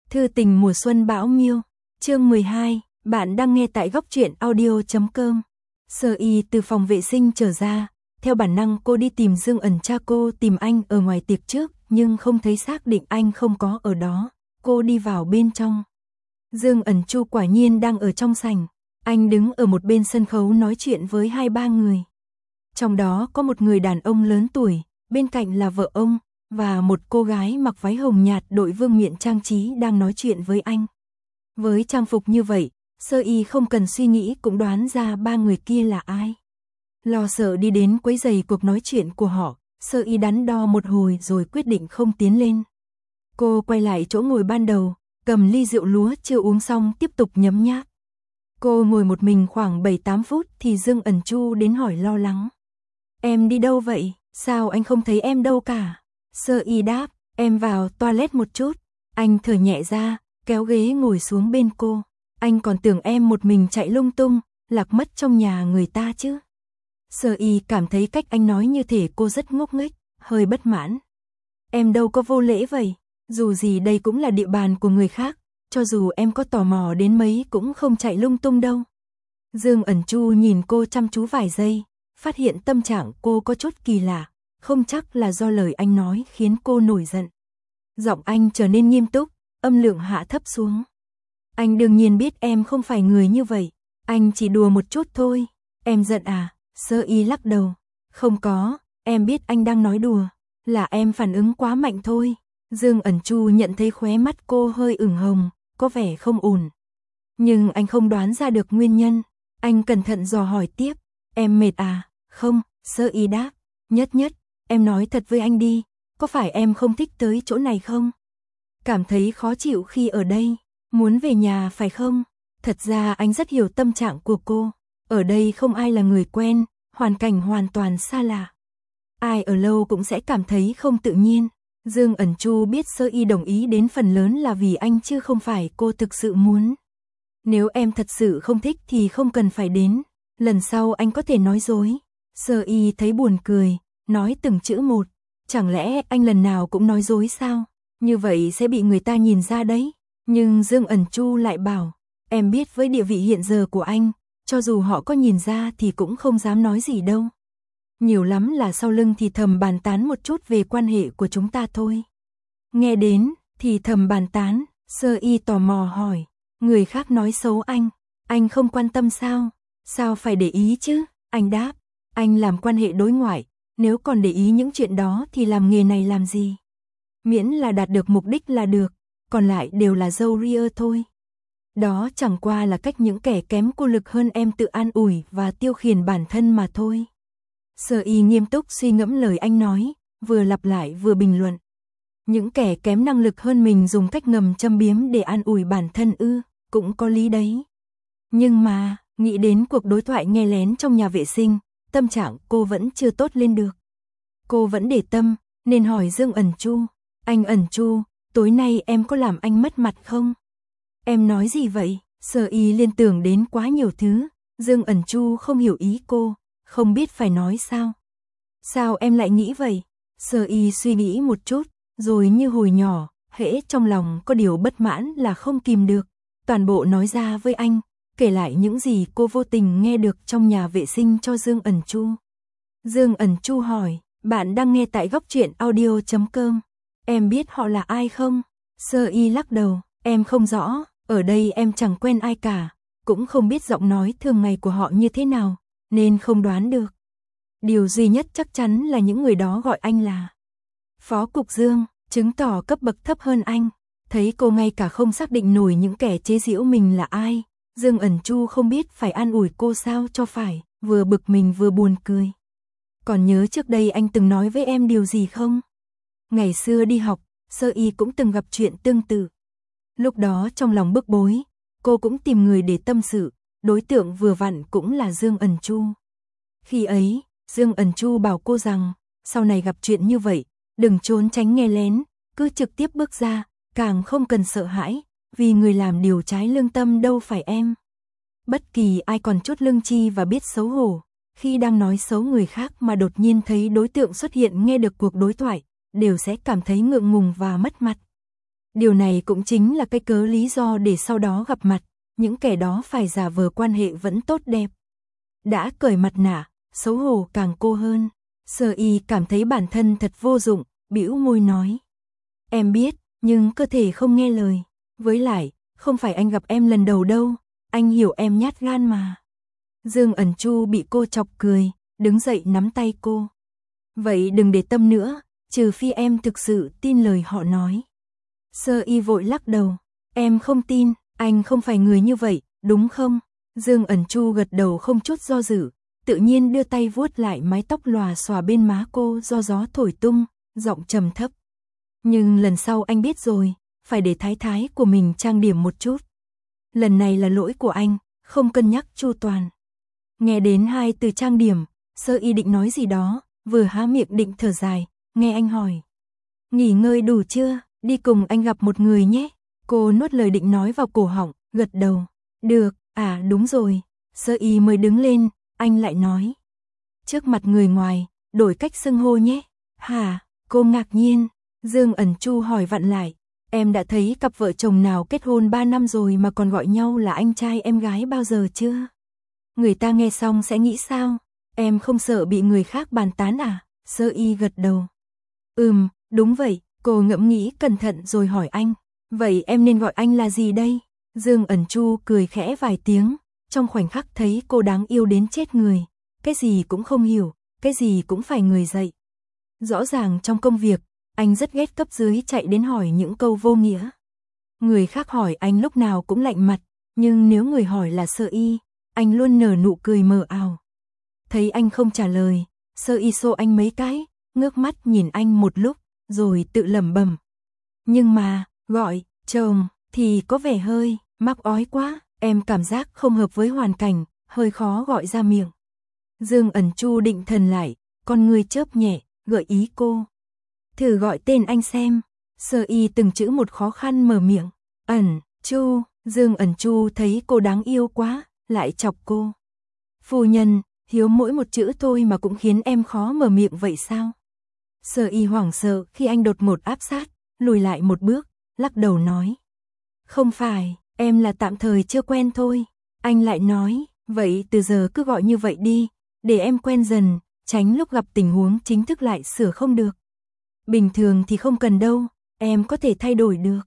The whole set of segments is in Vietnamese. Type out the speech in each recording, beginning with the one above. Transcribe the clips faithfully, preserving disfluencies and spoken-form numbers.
Thư tình mùa xuân bão miêu, chương mười hai, bạn đang nghe tại góc truyện audio chấm com. Sơ Y từ phòng vệ sinh trở ra, theo bản năng cô đi tìm Dương Ẩn cha cô tìm anh ở ngoài tiệc trước, nhưng không thấy xác định anh không có ở đó, cô đi vào bên trong. Dương Ẩn Chu quả nhiên đang ở trong sảnh, anh đứng ở một bên sân khấu nói chuyện với hai ba người. Trong đó có một người đàn ông lớn tuổi, bên cạnh là vợ ông, và một cô gái mặc váy hồng nhạt đội vương miện trang trí đang nói chuyện với anh. Với trang phục như vậy, Sơ Y không cần suy nghĩ cũng đoán ra ba người kia là ai. Lo sợ đi đến quấy rầy cuộc nói chuyện của họ, Sơ Y đắn đo một hồi rồi quyết định không tiến lên. Cô quay lại chỗ ngồi ban đầu, cầm ly rượu lúa chưa uống xong tiếp tục nhấm nháp. Cô ngồi một mình khoảng bảy tám phút thì Dương Ẩn Chu đến hỏi lo lắng. Em đi đâu vậy? Sao anh không thấy em đâu cả? Sơ Y đáp, em vào toilet một chút. Anh thở nhẹ ra, kéo ghế ngồi xuống bên cô. Anh còn tưởng em một mình chạy lung tung, lạc mất trong nhà người ta chứ. Sơ Y cảm thấy cách anh nói như thể cô rất ngốc nghếch, hơi bất mãn. Em đâu có vô lễ vậy, dù gì đây cũng là địa bàn của người khác, cho dù em có tò mò đến mấy cũng không chạy lung tung đâu. Dương Ẩn Chu nhìn cô chăm chú vài giây, phát hiện tâm trạng cô có chút kỳ lạ, không chắc là do lời anh nói khiến cô nổi giận. Giọng anh trở nên nghiêm túc, âm lượng hạ thấp xuống. Anh đương nhiên biết em không phải người như vậy, anh chỉ đùa một chút thôi. Em giận à? Sơ Y lắc đầu. Không có, em biết anh đang nói đùa, là em phản ứng quá mạnh thôi. Dương Ẩn Chu nhận thấy khóe mắt cô hơi ửng hồng, có vẻ không ổn. Nhưng anh không đoán ra được nguyên nhân, anh cẩn thận dò hỏi tiếp. Em mệt à? Không, Sơ Y đáp. Nhất nhất, em nói thật với anh đi, có phải em không thích tới chỗ này không? Cảm thấy khó chịu khi ở đây, muốn về nhà phải không? Thật ra anh rất hiểu tâm trạng của cô, ở đây không ai là người quen, hoàn cảnh hoàn toàn xa lạ. Ai ở lâu cũng sẽ cảm thấy không tự nhiên. Dương Ẩn Chu biết Sơ Y đồng ý đến phần lớn là vì anh chứ không phải cô thực sự muốn. Nếu em thật sự không thích thì không cần phải đến, lần sau anh có thể nói dối. Sơ Y thấy buồn cười, nói từng chữ một. Chẳng lẽ anh lần nào cũng nói dối sao? Như vậy sẽ bị người ta nhìn ra đấy. Nhưng Dương Ẩn Chu lại bảo, em biết với địa vị hiện giờ của anh, cho dù họ có nhìn ra thì cũng không dám nói gì đâu. Nhiều lắm là sau lưng thì thầm bàn tán một chút về quan hệ của chúng ta thôi. Nghe đến, thì thầm bàn tán, Sơ Y tò mò hỏi, người khác nói xấu anh, anh không quan tâm sao? Sao phải để ý chứ? Anh đáp, anh làm quan hệ đối ngoại, nếu còn để ý những chuyện đó thì làm nghề này làm gì? Miễn là đạt được mục đích là được, còn lại đều là râu ria thôi. Đó chẳng qua là cách những kẻ kém cô lực hơn em tự an ủi và tiêu khiển bản thân mà thôi. Sơ Y nghiêm túc suy ngẫm lời anh nói, vừa lặp lại vừa bình luận. Những kẻ kém năng lực hơn mình dùng cách ngầm châm biếm để an ủi bản thân ư, cũng có lý đấy. Nhưng mà, nghĩ đến cuộc đối thoại nghe lén trong nhà vệ sinh, tâm trạng cô vẫn chưa tốt lên được. Cô vẫn để tâm, nên hỏi Dương Ẩn Chu. Anh Ẩn Chu, tối nay em có làm anh mất mặt không? Em nói gì vậy? Sơ Y liên tưởng đến quá nhiều thứ. Dương Ẩn Chu không hiểu ý cô, không biết phải nói sao. Sao em lại nghĩ vậy? Sơ Y suy nghĩ một chút, rồi như hồi nhỏ, hễ trong lòng có điều bất mãn là không kìm được. Toàn bộ nói ra với anh, kể lại những gì cô vô tình nghe được trong nhà vệ sinh cho Dương Ẩn Chu. Dương Ẩn Chu hỏi, bạn đang nghe tại góc truyện audio chấm com. Em biết họ là ai không? Sơ Y lắc đầu, em không rõ, ở đây em chẳng quen ai cả, cũng không biết giọng nói thường ngày của họ như thế nào, nên không đoán được. Điều duy nhất chắc chắn là những người đó gọi anh là Phó Cục Dương, chứng tỏ cấp bậc thấp hơn anh. Thấy cô ngay cả không xác định nổi những kẻ chế giễu mình là ai, Dương Ẩn Chu không biết phải an ủi cô sao cho phải, vừa bực mình vừa buồn cười. Còn nhớ trước đây anh từng nói với em điều gì không? Ngày xưa đi học, Sơ Y cũng từng gặp chuyện tương tự. Lúc đó trong lòng bức bối, cô cũng tìm người để tâm sự, đối tượng vừa vặn cũng là Dương Ẩn Chu. Khi ấy, Dương Ẩn Chu bảo cô rằng, sau này gặp chuyện như vậy, đừng trốn tránh nghe lén, cứ trực tiếp bước ra, càng không cần sợ hãi, vì người làm điều trái lương tâm đâu phải em. Bất kỳ ai còn chút lương tri và biết xấu hổ, khi đang nói xấu người khác mà đột nhiên thấy đối tượng xuất hiện nghe được cuộc đối thoại, đều sẽ cảm thấy ngượng ngùng và mất mặt. Điều này cũng chính là cái cớ lý do để sau đó gặp mặt, những kẻ đó phải giả vờ quan hệ vẫn tốt đẹp. Đã cởi mặt nạ, xấu hổ càng cô hơn. Sơ Y cảm thấy bản thân thật vô dụng, bĩu môi nói. Em biết, nhưng cơ thể không nghe lời. Với lại, không phải anh gặp em lần đầu đâu, anh hiểu em nhát gan mà. Dương Ẩn Chu bị cô chọc cười, đứng dậy nắm tay cô. Vậy đừng để tâm nữa, trừ phi em thực sự tin lời họ nói. Sơ Y vội lắc đầu. Em không tin, anh không phải người như vậy, đúng không? Dương Ẩn Chu gật đầu không chút do dự, tự nhiên đưa tay vuốt lại mái tóc lòa xòa bên má cô do gió thổi tung, giọng trầm thấp. Nhưng lần sau anh biết rồi, phải để thái thái của mình trang điểm một chút. Lần này là lỗi của anh, không cân nhắc chu toàn. Nghe đến hai từ trang điểm, Sơ Y định nói gì đó, vừa há miệng định thở dài, nghe anh hỏi. Nghỉ ngơi đủ chưa, đi cùng anh gặp một người nhé. Cô nuốt lời định nói vào cổ họng, gật đầu. Được, à đúng rồi. Sơ Y mới đứng lên, anh lại nói. Trước mặt người ngoài, đổi cách xưng hô nhé. Hả, cô ngạc nhiên. Dương Ẩn Chu hỏi vặn lại. Em đã thấy cặp vợ chồng nào kết hôn ba năm rồi mà còn gọi nhau là anh trai em gái bao giờ chưa? Người ta nghe xong sẽ nghĩ sao? Em không sợ bị người khác bàn tán à? Sơ Y gật đầu. Ừm, đúng vậy. Cô ngẫm nghĩ cẩn thận rồi hỏi anh. Vậy em nên gọi anh là gì đây? Dương Ẩn Chu cười khẽ vài tiếng, trong khoảnh khắc thấy cô đáng yêu đến chết người. Cái gì cũng không hiểu, cái gì cũng phải người dạy. Rõ ràng trong công việc, anh rất ghét cấp dưới chạy đến hỏi những câu vô nghĩa. Người khác hỏi anh lúc nào cũng lạnh mặt, nhưng nếu người hỏi là Sơ Y, anh luôn nở nụ cười mờ ảo. Thấy anh không trả lời, Sơ Y xô anh mấy cái, ngước mắt nhìn anh một lúc, rồi tự lẩm bẩm. Nhưng mà, gọi, chồng, thì có vẻ hơi, mắc ói quá, em cảm giác không hợp với hoàn cảnh, hơi khó gọi ra miệng. Dương Ẩn Chu định thần lại, con người chớp nhẹ, gợi ý cô. Thử gọi tên anh xem. Sơ Y từng chữ một khó khăn mở miệng. Ẩn, Chu, Dương Ẩn Chu thấy cô đáng yêu quá, lại chọc cô. Phu nhân, hiếu mỗi một chữ thôi mà cũng khiến em khó mở miệng vậy sao? Sơ Y hoảng sợ khi anh đột ngột áp sát, lùi lại một bước, lắc đầu nói. Không phải, em là tạm thời chưa quen thôi. Anh lại nói, vậy từ giờ cứ gọi như vậy đi, để em quen dần, tránh lúc gặp tình huống chính thức lại sửa không được. Bình thường thì không cần đâu, em có thể thay đổi được.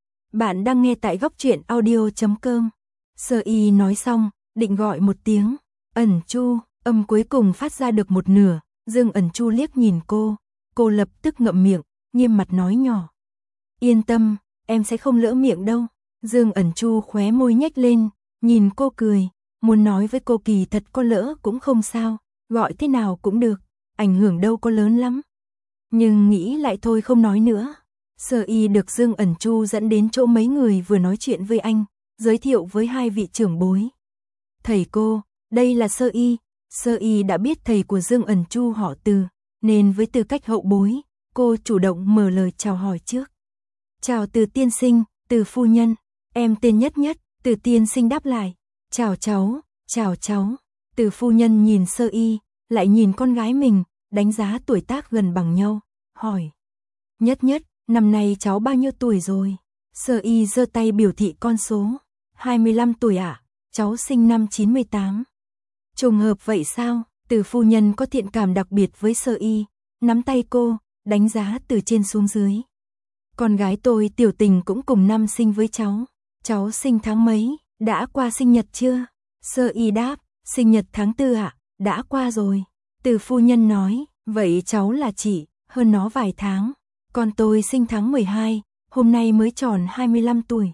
Bạn đang nghe tại góc truyện audio chấm com. Sơ Y nói xong, định gọi một tiếng. Ẩn Chu, âm cuối cùng phát ra được một nửa. Dương Ẩn Chu liếc nhìn cô, cô lập tức ngậm miệng, nghiêm mặt nói nhỏ. Yên tâm, em sẽ không lỡ miệng đâu. Dương Ẩn Chu khóe môi nhếch lên, nhìn cô cười, muốn nói với cô kỳ thật có lỡ cũng không sao, gọi thế nào cũng được, ảnh hưởng đâu có lớn lắm. Nhưng nghĩ lại thôi không nói nữa. Sơ Y được Dương Ẩn Chu dẫn đến chỗ mấy người vừa nói chuyện với anh, giới thiệu với hai vị trưởng bối. Thầy cô, đây là Sơ Y. Sơ Y đã biết thầy của Dương Ẩn Chu họ Từ, nên với tư cách hậu bối, cô chủ động mở lời chào hỏi trước. Chào Từ tiên sinh, Từ phu nhân, em tên Nhất Nhất. Từ tiên sinh đáp lại. Chào cháu, chào cháu. Từ phu nhân nhìn Sơ Y, lại nhìn con gái mình, đánh giá tuổi tác gần bằng nhau, hỏi. Nhất Nhất, năm nay cháu bao nhiêu tuổi rồi? Sơ Y giơ tay biểu thị con số. hai mươi lăm tuổi ạ, à? Cháu sinh năm chín mươi tám. Trùng hợp vậy sao? Từ phu nhân có thiện cảm đặc biệt với Sơ Y, nắm tay cô, đánh giá từ trên xuống dưới. Con gái tôi Tiểu Tình cũng cùng năm sinh với cháu. Cháu sinh tháng mấy, đã qua sinh nhật chưa? Sơ Y đáp, sinh nhật tháng tư ạ, à? Đã qua rồi. Từ phu nhân nói, vậy cháu là chị, hơn nó vài tháng. Con tôi sinh tháng mười hai, hôm nay mới tròn hai mươi lăm tuổi.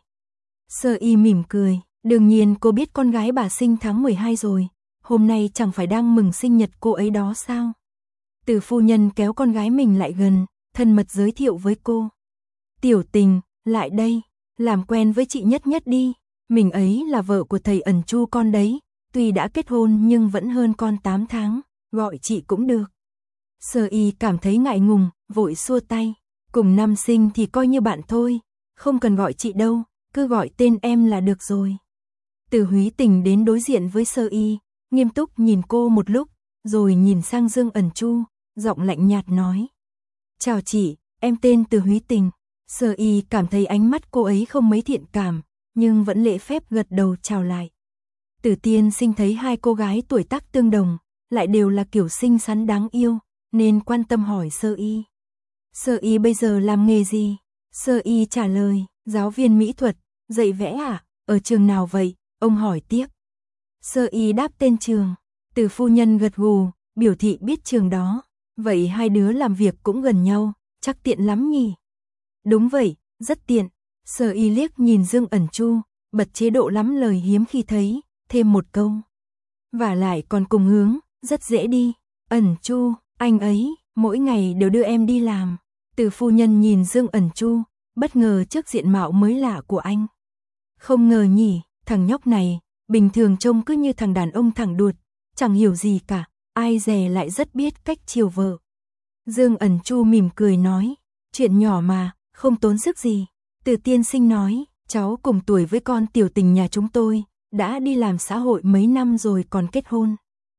Sơ Y mỉm cười, đương nhiên cô biết con gái bà sinh tháng mười hai rồi. Hôm nay chẳng phải đang mừng sinh nhật cô ấy đó sao? Từ phu nhân kéo con gái mình lại gần, thân mật giới thiệu với cô. Tiểu Tình, lại đây, làm quen với chị Nhất Nhất đi. Mình ấy là vợ của thầy Ẩn Chu con đấy, tuy đã kết hôn nhưng vẫn hơn con tám tháng, gọi chị cũng được. Sơ Y cảm thấy ngại ngùng, vội xua tay. Cùng năm sinh thì coi như bạn thôi, không cần gọi chị đâu, cứ gọi tên em là được rồi. Từ Húy Tình đến đối diện với Sơ Y, nghiêm túc nhìn cô một lúc, rồi nhìn sang Dương Ẩn Chu, giọng lạnh nhạt nói. Chào chị, em tên Từ Húy Tình. Sơ y cảm thấy ánh mắt cô ấy không mấy thiện cảm, nhưng vẫn lễ phép gật đầu chào lại. Tử tiên sinh thấy hai cô gái tuổi tác tương đồng, lại đều là kiểu xinh xắn đáng yêu, nên quan tâm hỏi sơ y. Sơ y bây giờ làm nghề gì? Sơ y trả lời, giáo viên mỹ thuật, dạy vẽ à? Ở trường nào vậy? Ông hỏi tiếp. Sơ y đáp tên trường. Từ phu nhân gật gù, biểu thị biết trường đó. Vậy hai đứa làm việc cũng gần nhau, chắc tiện lắm nhỉ? Đúng vậy, rất tiện. Sơ y liếc nhìn Dương Ẩn Chu, bật chế độ lắm lời hiếm khi thấy, thêm một câu. Và lại còn cùng hướng, rất dễ đi. Ẩn Chu, anh ấy, mỗi ngày đều đưa em đi làm. Từ phu nhân nhìn Dương Ẩn Chu, bất ngờ trước diện mạo mới lạ của anh. Không ngờ nhỉ, thằng nhóc này, bình thường trông cứ như thằng đàn ông thẳng đuột, chẳng hiểu gì cả, ai dè lại rất biết cách chiều vợ. Dương Ẩn Chu mỉm cười nói, chuyện nhỏ mà, không tốn sức gì. Từ tiên sinh nói, cháu cùng tuổi với con tiểu tình nhà chúng tôi, đã đi làm xã hội mấy năm rồi còn kết hôn.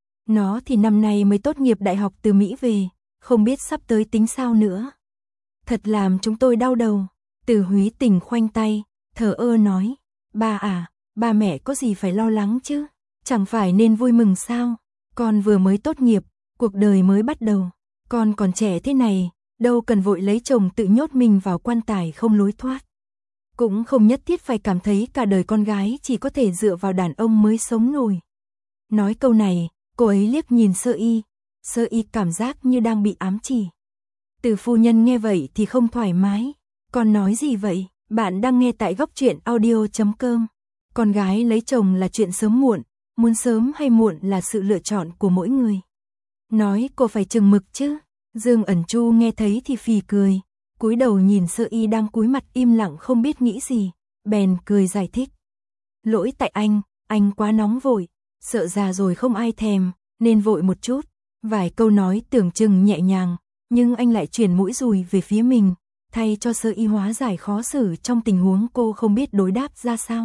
Nó thì năm nay mới tốt nghiệp đại học từ Mỹ về, không biết sắp tới tính sao nữa. Thật làm chúng tôi đau đầu. Từ Húy Tình khoanh tay, thở ơ nói, ba à, ba mẹ có gì phải lo lắng chứ, chẳng phải nên vui mừng sao, con vừa mới tốt nghiệp, cuộc đời mới bắt đầu, con còn trẻ thế này, đâu cần vội lấy chồng tự nhốt mình vào quan tài không lối thoát. Cũng không nhất thiết phải cảm thấy cả đời con gái chỉ có thể dựa vào đàn ông mới sống nổi. Nói câu này, cô ấy liếc nhìn Sơ y, Sơ y cảm giác như đang bị ám chỉ. Từ phu nhân nghe vậy thì không thoải mái. Con nói gì vậy? Bạn đang nghe tại góc truyện audio chấm com. Con gái lấy chồng là chuyện sớm muộn, muốn sớm hay muộn là sự lựa chọn của mỗi người. Nói cô phải chừng mực chứ. Dương Ẩn Chu nghe thấy thì phì cười, cúi đầu nhìn Sơ y đang cúi mặt im lặng không biết nghĩ gì, bèn cười giải thích. Lỗi tại anh, anh quá nóng vội, sợ già rồi không ai thèm, nên vội một chút. Vài câu nói tưởng chừng nhẹ nhàng, nhưng anh lại chuyển mũi dùi về phía mình, thay cho Sơ y hóa giải khó xử trong tình huống cô không biết đối đáp ra sao.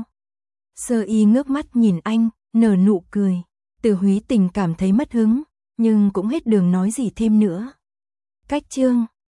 Sơ y ngước mắt nhìn anh, nở nụ cười. Từ Húy Tình cảm thấy mất hứng, nhưng cũng hết đường nói gì thêm nữa. Cách chương